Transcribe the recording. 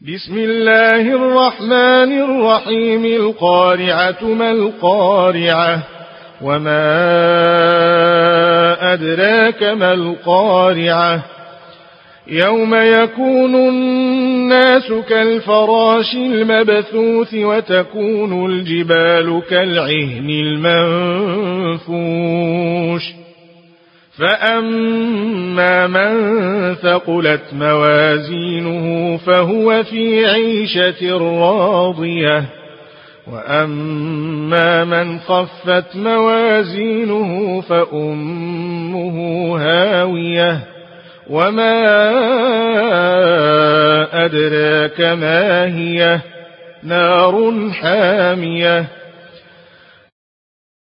بسم الله الرحمن الرحيم. القارعة ما القارعة وما أدراك ما القارعة يوم يكون الناس كالفراش المبثوث وتكون الجبال كالعهن المنفوش فأما من ثقلت موازينه فهو في عيشة راضية وأما من خفت موازينه فأمه هاوية وما أدراك ما هي نار حامية